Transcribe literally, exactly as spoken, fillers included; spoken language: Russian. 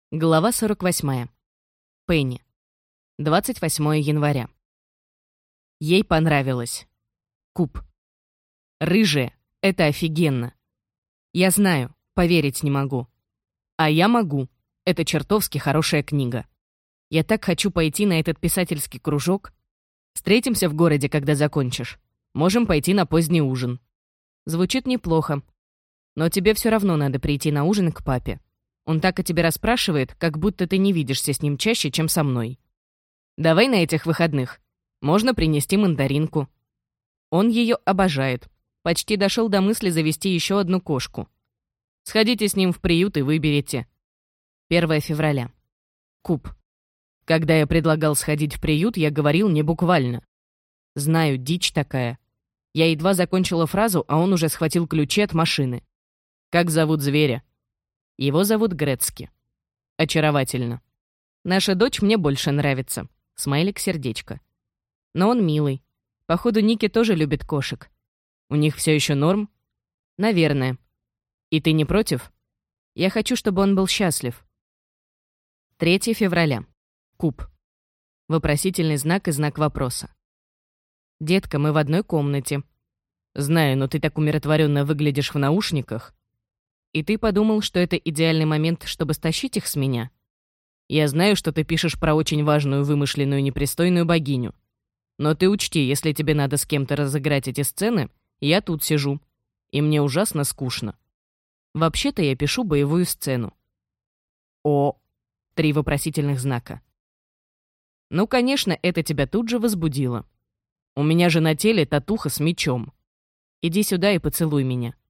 Глава сорок восьмая. Пенни. двадцать восьмое января. Ей понравилось. Куб. Рыжая — это офигенно. Я знаю, поверить не могу. А я могу. Это чертовски хорошая книга. Я так хочу пойти на этот писательский кружок. Встретимся в городе, когда закончишь. Можем пойти на поздний ужин. Звучит неплохо. Но тебе все равно надо прийти на ужин к папе. Он так о тебе расспрашивает, как будто ты не видишься с ним чаще, чем со мной. Давай на этих выходных. Можно принести мандаринку. Он ее обожает. Почти дошел до мысли завести еще одну кошку. Сходите с ним в приют и выберите. первое февраля. Куб. Когда я предлагал сходить в приют, я говорил не буквально. Знаю, дичь такая. Я едва закончила фразу, а он уже схватил ключи от машины. Как зовут зверя? Его зовут Грецки. Очаровательно. Наша дочь мне больше нравится. Смайлик-сердечко. Но он милый. Походу, Ники тоже любит кошек. У них все еще норм? Наверное. И ты не против? Я хочу, чтобы он был счастлив. третье февраля. Куб. Вопросительный знак и знак вопроса. Детка, мы в одной комнате. Знаю, но ты так умиротворенно выглядишь в наушниках. И ты подумал, что это идеальный момент, чтобы стащить их с меня? Я знаю, что ты пишешь про очень важную вымышленную непристойную богиню. Но ты учти, если тебе надо с кем-то разыграть эти сцены, я тут сижу. И мне ужасно скучно. Вообще-то я пишу боевую сцену. О, три вопросительных знака. Ну, конечно, это тебя тут же возбудило. У меня же на теле татуха с мечом. Иди сюда и поцелуй меня.